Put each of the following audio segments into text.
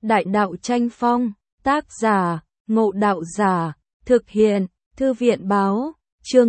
Đại đạo tranh phong, tác giả, Ngộ Đạo Giả, thực hiện, Thư viện báo, chương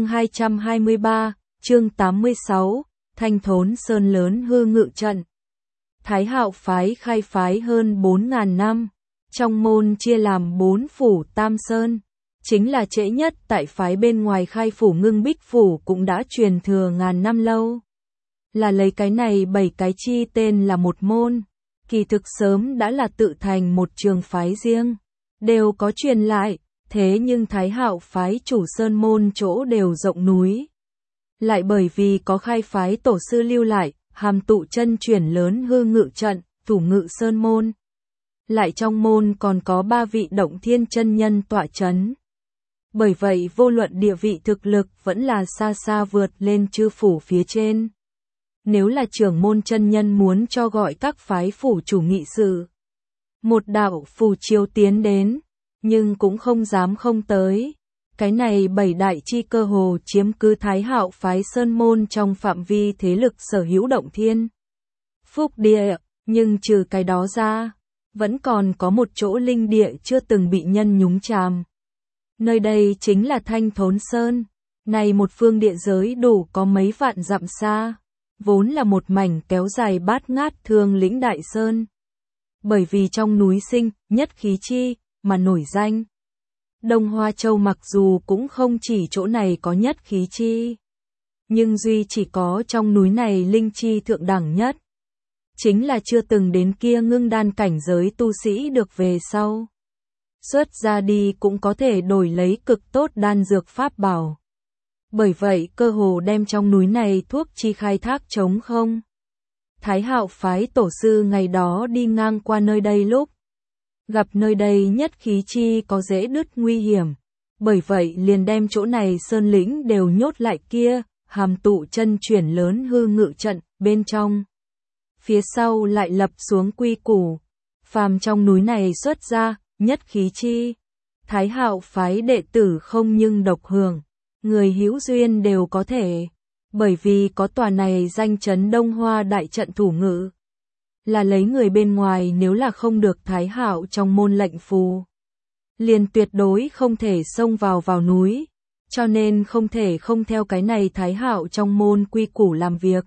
223, chương 86, Thanh Thốn Sơn lớn hư ngự trận. Thái Hạo phái khai phái hơn 4.000 năm, trong môn chia làm 4 phủ Tam Sơn, chính là trễ nhất tại phái bên ngoài khai phủ Ngưng Bích phủ cũng đã truyền thừa ngàn năm lâu. Là lấy cái này 7 cái chi tên là một môn, kỳ thực sớm đã là tự thành một trường phái riêng, đều có truyền lại, thế nhưng Thái Hạo phái chủ sơn môn chỗ đều rộng núi. Lại bởi vì có khai phái tổ sư lưu lại, hàm tụ chân chuyển lớn hư ngự trận, thủ ngự sơn môn. Lại trong môn còn có 3 vị động thiên chân nhân tọa chấn. Bởi vậy vô luận địa vị thực lực vẫn là xa xa vượt lên chư phủ phía trên. Nếu là trưởng môn chân nhân muốn cho gọi các phái phủ chủ nghị sự, một đạo phù chiếu tiến đến, nhưng cũng không dám không tới. Cái này 7 đại chi cơ hồ chiếm cứ Thái Hạo phái sơn môn trong phạm vi thế lực sở hữu động thiên phúc địa, nhưng trừ cái đó ra, vẫn còn có một chỗ linh địa chưa từng bị nhân nhúng chàm. Nơi đây chính là Thanh Thốn Sơn, này một phương địa giới đủ có mấy vạn dặm xa, vốn là một mảnh kéo dài bát ngát Thương Lĩnh Đại Sơn. Bởi vì trong núi sinh, nhất khí chi, mà nổi danh. Đông Hoa Châu mặc dù cũng không chỉ chỗ này có nhất khí chi, nhưng duy chỉ có trong núi này linh chi thượng đẳng nhất. Chính là chưa từng đến kia ngưng đan cảnh giới tu sĩ được về sau. Xuất ra đi cũng có thể đổi lấy cực tốt đan dược pháp bảo. Bởi vậy cơ hồ đem trong núi này thuốc chi khai thác trống không. Thái Hạo phái tổ sư ngày đó đi ngang qua nơi đây lúc gặp nơi đây nhất khí chi có dễ đứt nguy hiểm, bởi vậy liền đem chỗ này sơn lĩnh đều nhốt lại kia, hàm tụ chân chuyển lớn hư ngự trận bên trong. Phía sau lại lập xuống quy củ, phàm trong núi này xuất ra, nhất khí chi. Thái Hạo phái đệ tử không nhưng độc hưởng, người hữu duyên đều có thể, bởi vì có tòa này danh chấn Đông Hoa đại trận thủ ngự. Là lấy người bên ngoài nếu là không được Thái Hạo trong môn lệnh phù, liền tuyệt đối không thể xông vào núi, cho nên không thể không theo cái này Thái Hạo trong môn quy củ làm việc.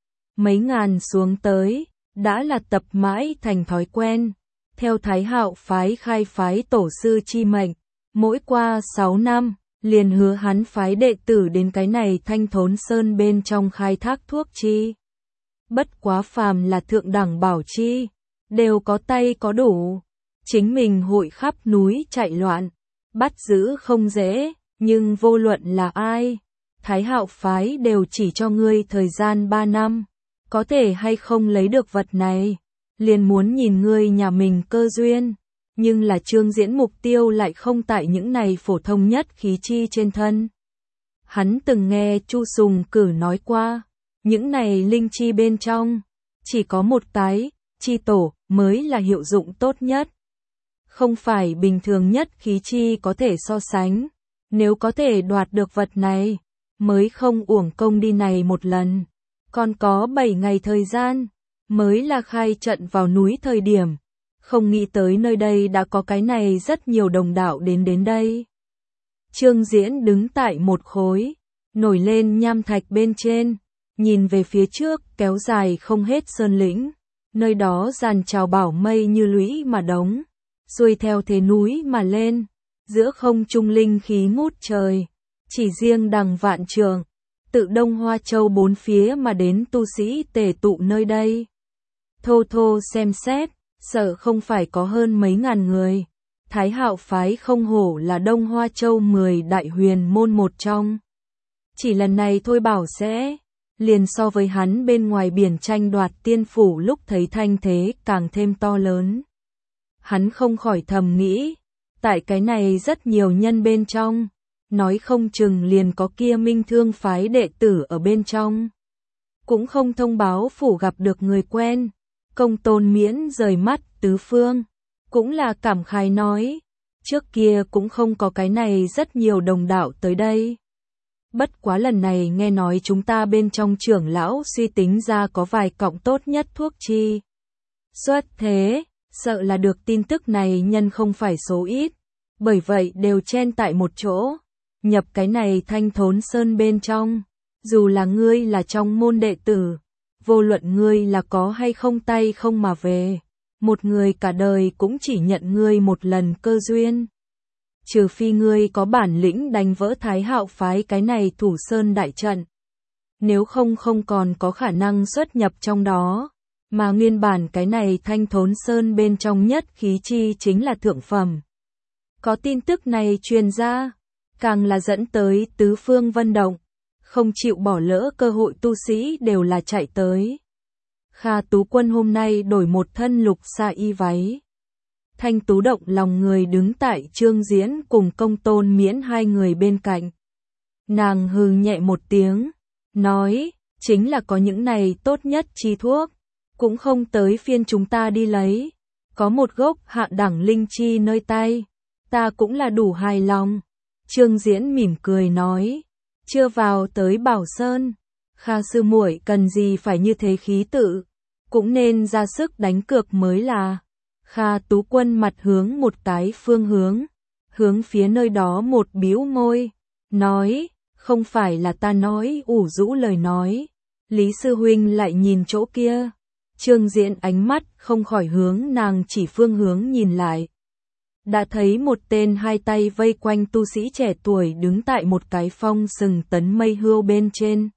Mấy ngàn xuống tới, đã là tập mãi thành thói quen, theo Thái Hạo phái khai phái tổ sư chi mệnh, mỗi qua 6 năm, liền hứa hắn phái đệ tử đến cái này Thanh Thốn Sơn bên trong khai thác thuốc chi. Bất quá phàm là thượng đẳng bảo chi, đều có tay có đủ. Chính mình hội khắp núi chạy loạn, bắt giữ không dễ, nhưng vô luận là ai, Thái Hạo phái đều chỉ cho ngươi thời gian 3 năm, có thể hay không lấy được vật này, liền muốn nhìn ngươi nhà mình cơ duyên, nhưng là Trương Diễn mục tiêu lại không tại những này phổ thông nhất khí chi trên thân. Hắn từng nghe Chu Sùng Cử nói qua, những này linh chi bên trong, chỉ có một tái, chi tổ, mới là hiệu dụng tốt nhất. Không phải bình thường nhất khí chi có thể so sánh, nếu có thể đoạt được vật này, mới không uổng công đi này một lần. Còn có 7 ngày thời gian, mới là khai trận vào núi thời điểm, không nghĩ tới nơi đây đã có cái này rất nhiều đồng đạo đến đây. Trương Diễn đứng tại một khối, nổi lên nham thạch bên trên, nhìn về phía trước kéo dài không hết sơn lĩnh, nơi đó dàn trào bảo mây như lũy mà đống, xuôi theo thế núi mà lên, giữa không trung linh khí ngút trời, chỉ riêng đằng vạn trường, tự Đông Hoa Châu 4 phía mà đến tu sĩ tề tụ nơi đây. Thô thô xem xét, sợ không phải có hơn mấy ngàn người. Thái Hạo phái không hổ là Đông Hoa Châu 10 đại huyền môn một trong. Chỉ lần này thôi bảo sẽ, liền so với hắn bên ngoài biển tranh đoạt tiên phủ lúc thấy thanh thế càng thêm to lớn. Hắn không khỏi thầm nghĩ, tại cái này rất nhiều nhân bên trong, nói không chừng liền có kia Minh Thương phái đệ tử ở bên trong. Cũng không thông báo phủ gặp được người quen, Công Tôn Miễn rời mắt tứ phương, cũng là cảm khái nói, trước kia cũng không có cái này rất nhiều đồng đạo tới đây. Bất quá lần này nghe nói chúng ta bên trong trưởng lão suy tính ra có vài cọng tốt nhất thuốc chi. Xuất thế, Sợ là được tin tức này nhân không phải số ít, bởi vậy đều chen tại một chỗ, nhập cái này Thanh Thốn Sơn bên trong. Dù là ngươi là trong môn đệ tử, vô luận ngươi là có hay không tay không mà về, một người cả đời cũng chỉ nhận ngươi một lần cơ duyên. Trừ phi ngươi có bản lĩnh đánh vỡ Thái Hạo phái cái này Thủ Sơn đại trận. Nếu không không còn có khả năng xuất nhập trong đó, mà nguyên bản cái này Thanh Thốn Sơn bên trong nhất khí chi chính là thượng phẩm. Có tin tức này truyền ra, càng là dẫn tới tứ phương vân động, không chịu bỏ lỡ cơ hội tu sĩ đều là chạy tới. Kha Tú Quân hôm nay đổi một thân lục sa y váy. Thanh tú động lòng người đứng tại Trương Diễn cùng Công Tôn Miễn hai người bên cạnh. Nàng hừ nhẹ một tiếng, nói, chính là có những này tốt nhất chi thuốc, cũng không tới phiên chúng ta đi lấy. Có một gốc hạ đẳng linh chi nơi tay, ta cũng là đủ hài lòng. Trương Diễn mỉm cười nói, chưa vào tới Bảo Sơn, Kha sư muội cần gì phải như thế khí tự, cũng nên ra sức đánh cược mới là. Kha Tú Quân mặt hướng một cái phương hướng phía nơi đó một bĩu môi, nói, không phải là ta nói ủ rũ lời nói. Lý sư huynh lại nhìn chỗ kia. Trương Diễn ánh mắt không khỏi hướng nàng chỉ phương hướng nhìn lại. Đã thấy một tên hai tay vây quanh tu sĩ trẻ tuổi đứng tại một cái phong sừng tấn mây hươu bên trên.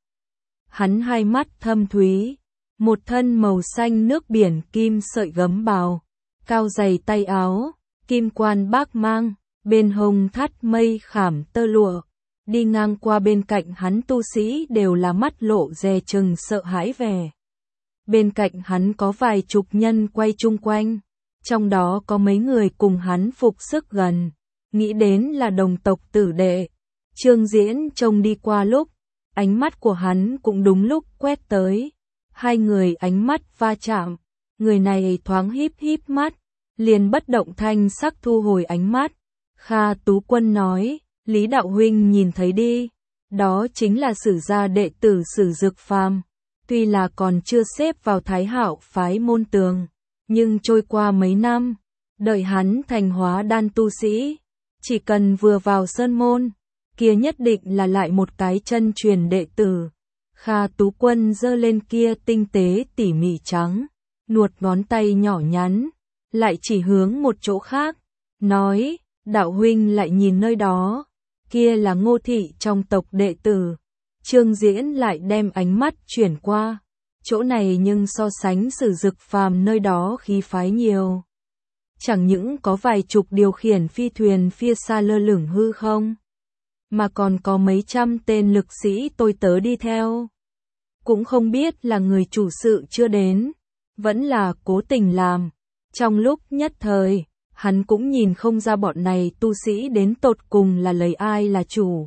Hắn hai mắt thâm thúy, một thân màu xanh nước biển kim sợi gấm bào, cao dày tay áo, kim quan bác mang, bên hông thắt mây khảm tơ lụa. Đi ngang qua bên cạnh hắn tu sĩ đều là mắt lộ dè chừng sợ hãi vẻ. Bên cạnh hắn có vài chục nhân quay chung quanh, trong đó có mấy người cùng hắn phục sức gần, nghĩ đến là đồng tộc tử đệ. Trương Diễn trông đi qua lúc, ánh mắt của hắn cũng đúng lúc quét tới. Hai người ánh mắt va chạm, người này thoáng híp híp mắt, liền bất động thanh sắc thu hồi ánh mắt. Kha Tú Quân nói, Lý đạo huynh nhìn thấy đi, đó chính là Sử gia đệ tử Sử Dực Phàm. Tuy là còn chưa xếp vào Thái Hạo phái môn tường, nhưng trôi qua mấy năm, đợi hắn thành hóa đan tu sĩ, chỉ cần vừa vào sơn môn, kia nhất định là lại một cái chân truyền đệ tử. Kha Tú Quân giơ lên kia tinh tế tỉ mỉ trắng, nuột ngón tay nhỏ nhắn, lại chỉ hướng một chỗ khác, nói, đạo huynh lại nhìn nơi đó, kia là Ngô thị trong tộc đệ tử. Trương Diễn lại đem ánh mắt chuyển qua, chỗ này nhưng so sánh Sử Dực Phàm nơi đó khí phái nhiều. Chẳng những có vài chục điều khiển phi thuyền phía xa lơ lửng hư không, mà còn có mấy trăm tên lực sĩ tôi tớ đi theo. Cũng không biết là người chủ sự chưa đến, vẫn là cố tình làm. Trong lúc nhất thời, hắn cũng nhìn không ra bọn này tu sĩ đến tột cùng là lấy ai là chủ.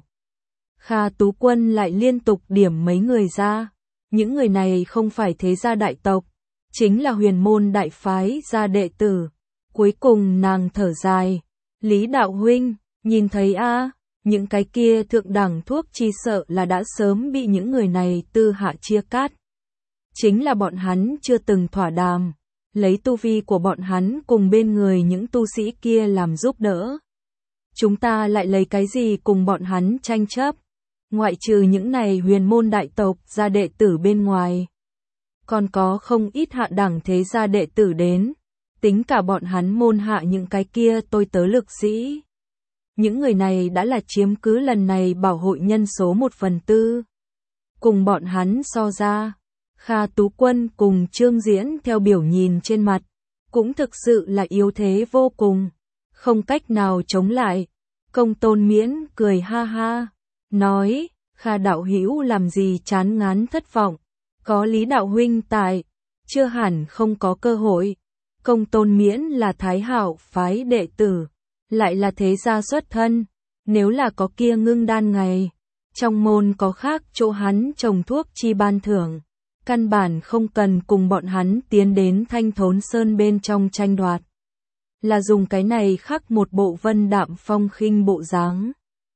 Kha Tú Quân lại liên tục điểm mấy người ra. Những người này không phải thế gia đại tộc, chính là huyền môn đại phái gia đệ tử. Cuối cùng nàng thở dài, Lý đạo huynh, nhìn thấy a, những cái kia thượng đẳng thuốc chi sợ là đã sớm bị những người này tư hạ chia cắt. Chính là bọn hắn chưa từng thỏa đàm, lấy tu vi của bọn hắn cùng bên người những tu sĩ kia làm giúp đỡ. Chúng ta lại lấy cái gì cùng bọn hắn tranh chấp? Ngoại trừ những này huyền môn đại tộc gia đệ tử bên ngoài, còn có không ít hạ đẳng thế gia đệ tử đến, tính cả bọn hắn môn hạ những cái kia tôi tớ lực sĩ. Những người này đã là chiếm cứ lần này bảo hội nhân số 1/4. Cùng bọn hắn so ra, Kha Tú Quân cùng Trương Diễn theo biểu nhìn trên mặt, cũng thực sự là yếu thế vô cùng, không cách nào chống lại. Công Tôn Miễn cười ha ha, nói, Kha đạo hữu làm gì chán ngán thất vọng, có Lý đạo huynh tại, chưa hẳn không có cơ hội. Công Tôn Miễn là Thái Hạo phái đệ tử, lại là thế gia xuất thân, nếu là có kia ngưng đan ngày, trong môn có khác chỗ hắn trồng thuốc chi ban thưởng, căn bản không cần cùng bọn hắn tiến đến Thanh Thốn Sơn bên trong tranh đoạt, là dùng cái này khắc một bộ vân đạm phong khinh bộ dáng.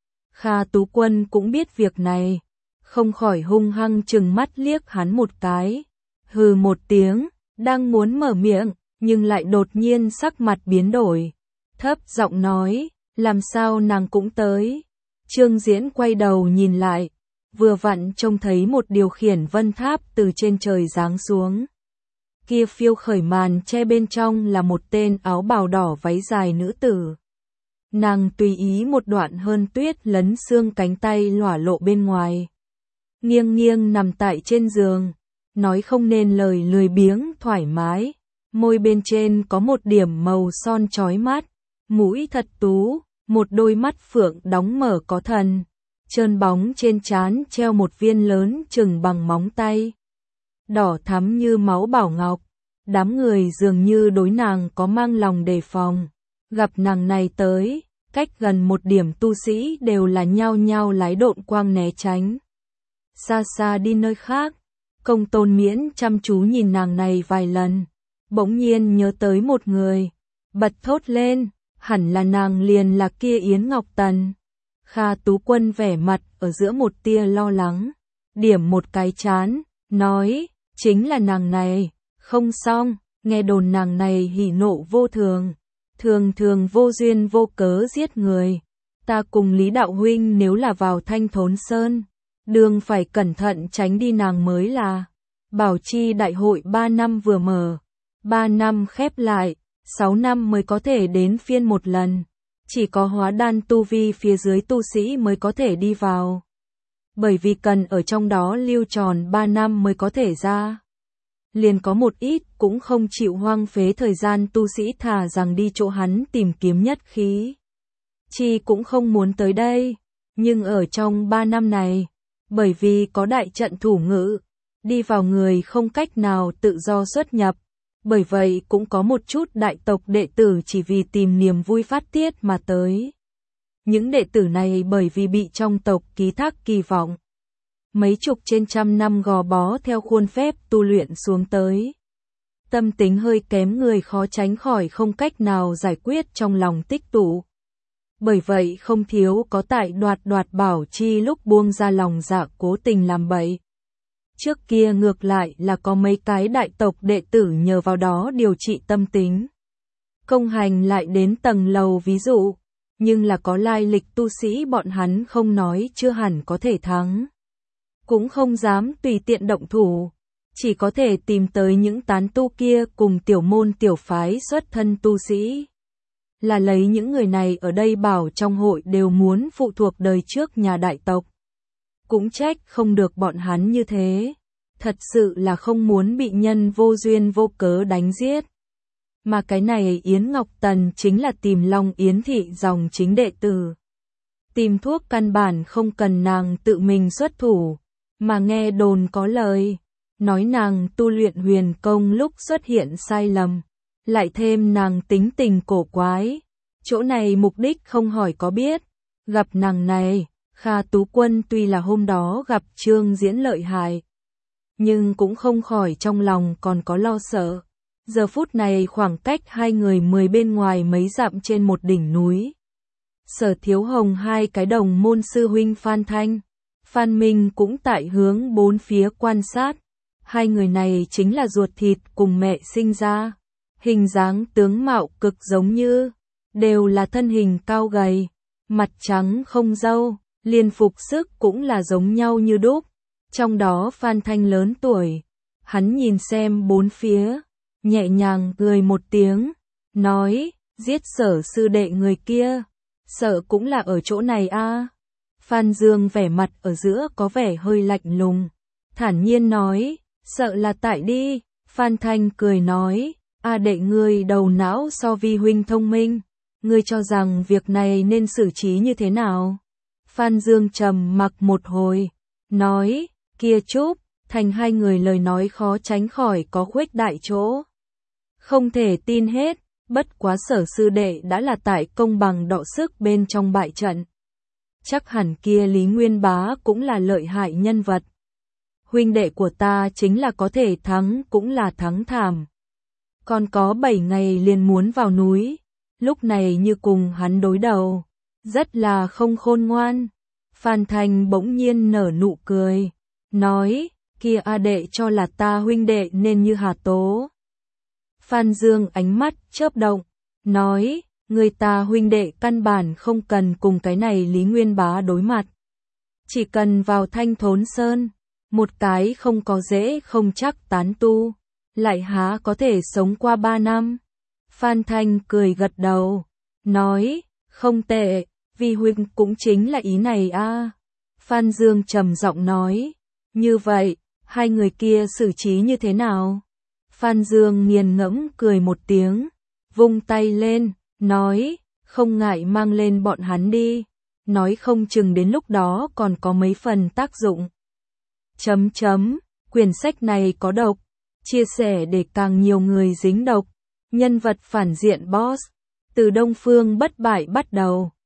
Kha Tú Quân cũng biết việc này, không khỏi hung hăng trừng mắt liếc hắn một cái, hừ một tiếng, đang muốn mở miệng, nhưng lại đột nhiên sắc mặt biến đổi, thấp giọng nói, làm sao nàng cũng tới. Trương Diễn quay đầu nhìn lại, vừa vặn trông thấy một điều khiển vân tháp từ trên trời giáng xuống. Kia phiêu khởi màn che bên trong là một tên áo bào đỏ váy dài nữ tử. Nàng tùy ý một đoạn hơn tuyết lấn xương cánh tay lỏa lộ bên ngoài. Nghiêng nghiêng nằm tại trên giường, nói không nên lời lười biếng thoải mái. Môi bên trên có một điểm màu son chói mắt, mũi thật tú, một đôi mắt phượng đóng mở có thần. Trơn bóng trên trán treo một viên lớn chừng bằng móng tay. Đỏ thắm như máu bảo ngọc, đám người dường như đối nàng có mang lòng đề phòng. Gặp nàng này tới, cách gần một điểm tu sĩ đều là nhao nhao lái độn quang né tránh. Xa xa đi nơi khác, Công Tôn Miễn chăm chú nhìn nàng này vài lần, bỗng nhiên nhớ tới một người, bật thốt lên, hẳn là nàng liền là kia Yến Ngọc Tần. Kha Tú Quân vẻ mặt ở giữa một tia lo lắng, điểm một cái chán, nói, chính là nàng này, không xong, nghe đồn nàng này hỉ nộ vô thường, thường thường vô duyên vô cớ giết người. Ta cùng Lý Đạo Huynh nếu là vào Thanh Thốn Sơn, đường phải cẩn thận tránh đi nàng mới là. Bảo chi đại hội 3 năm vừa mở, 3 năm khép lại, 6 năm mới có thể đến phiên một lần. Chỉ có hóa đan tu vi phía dưới tu sĩ mới có thể đi vào. Bởi vì cần ở trong đó lưu tròn 3 năm mới có thể ra. Liền có một ít cũng không chịu hoang phế thời gian tu sĩ thà rằng đi chỗ hắn tìm kiếm nhất khí. Chi cũng không muốn tới đây, nhưng ở trong 3 năm này, bởi vì có đại trận thủ ngữ, đi vào người không cách nào tự do xuất nhập. Bởi vậy cũng có một chút đại tộc đệ tử chỉ vì tìm niềm vui phát tiết mà tới. Những đệ tử này bởi vì bị trong tộc ký thác kỳ vọng, mấy chục trên trăm năm gò bó theo khuôn phép tu luyện xuống tới. Tâm tính hơi kém người khó tránh khỏi không cách nào giải quyết trong lòng tích tụ. Bởi vậy không thiếu có tại đoạt bảo chi lúc buông ra lòng dạ cố tình làm bậy. Trước kia ngược lại là có mấy cái đại tộc đệ tử nhờ vào đó điều trị tâm tính. Công hành lại đến tầng lầu ví dụ, nhưng là có lai lịch tu sĩ bọn hắn không nói chưa hẳn có thể thắng. Cũng không dám tùy tiện động thủ, chỉ có thể tìm tới những tán tu kia cùng tiểu môn tiểu phái xuất thân tu sĩ. Là lấy những người này ở đây bảo trong hội đều muốn phụ thuộc đời trước nhà đại tộc. Cũng trách không được bọn hắn như thế, thật sự là không muốn bị nhân vô duyên vô cớ đánh giết. Mà cái này Yến Ngọc Tần chính là tìm Long Yến thị dòng chính đệ tử. Tìm thuốc căn bản không cần nàng tự mình xuất thủ, mà nghe đồn có lời, nói nàng tu luyện huyền công lúc xuất hiện sai lầm, lại thêm nàng tính tình cổ quái. Chỗ này mục đích không hỏi có biết, gặp nàng này. Kha Tú Quân tuy là hôm đó gặp Trương Diễn lợi hại, nhưng cũng không khỏi trong lòng còn có lo sợ. Giờ phút này khoảng cách hai người 10 bên ngoài mấy dặm trên một đỉnh núi. Sở Thiếu Hồng hai cái đồng môn sư huynh Phan Thanh, Phan Minh cũng tại hướng bốn phía quan sát. Hai người này chính là ruột thịt cùng mẹ sinh ra, hình dáng tướng mạo cực giống như, đều là thân hình cao gầy, mặt trắng không râu. Liên phục sức cũng là giống nhau như đúc. Trong đó Phan Thanh lớn tuổi, hắn nhìn xem bốn phía, nhẹ nhàng cười một tiếng, nói, giết Sở sư đệ người kia, sợ cũng là ở chỗ này a. Phan Dương vẻ mặt ở giữa có vẻ hơi lạnh lùng, thản nhiên nói, sợ là tại đi. Phan Thanh cười nói, a đệ ngươi đầu não so vi huynh thông minh, ngươi cho rằng việc này nên xử trí như thế nào? Phan Dương trầm mặc một hồi, nói, kia Trúc, thành hai người lời nói khó tránh khỏi có khuếch đại chỗ. Không thể tin hết, bất quá Sở sư đệ đã là tại công bằng đọ sức bên trong bại trận. Chắc hẳn kia Lý Nguyên Bá cũng là lợi hại nhân vật. Huynh đệ của ta chính là có thể thắng cũng là thắng thảm. Còn có 7 ngày liền muốn vào núi, lúc này như cùng hắn đối đầu. Rất là không khôn ngoan. Phan Thanh bỗng nhiên nở nụ cười, nói, kia a đệ cho là ta huynh đệ nên như Hà Tố. Phan Dương ánh mắt chớp động, nói, người ta huynh đệ căn bản không cần cùng cái này Lý Nguyên Bá đối mặt. Chỉ cần vào Thanh Thốn Sơn, một cái không có dễ không chắc tán tu, lại há có thể sống qua 3 năm. Phan Thanh cười gật đầu, nói, không tệ, vì huynh cũng chính là ý này a. Phan Dương trầm giọng nói, như vậy, hai người kia xử trí như thế nào? Phan Dương nghiền ngẫm cười một tiếng, vung tay lên, nói, không ngại mang lên bọn hắn đi, nói không chừng đến lúc đó còn có mấy phần tác dụng. Quyển sách này có độc, chia sẻ để càng nhiều người dính độc. Nhân vật phản diện boss, từ Đông Phương bất bại bắt đầu.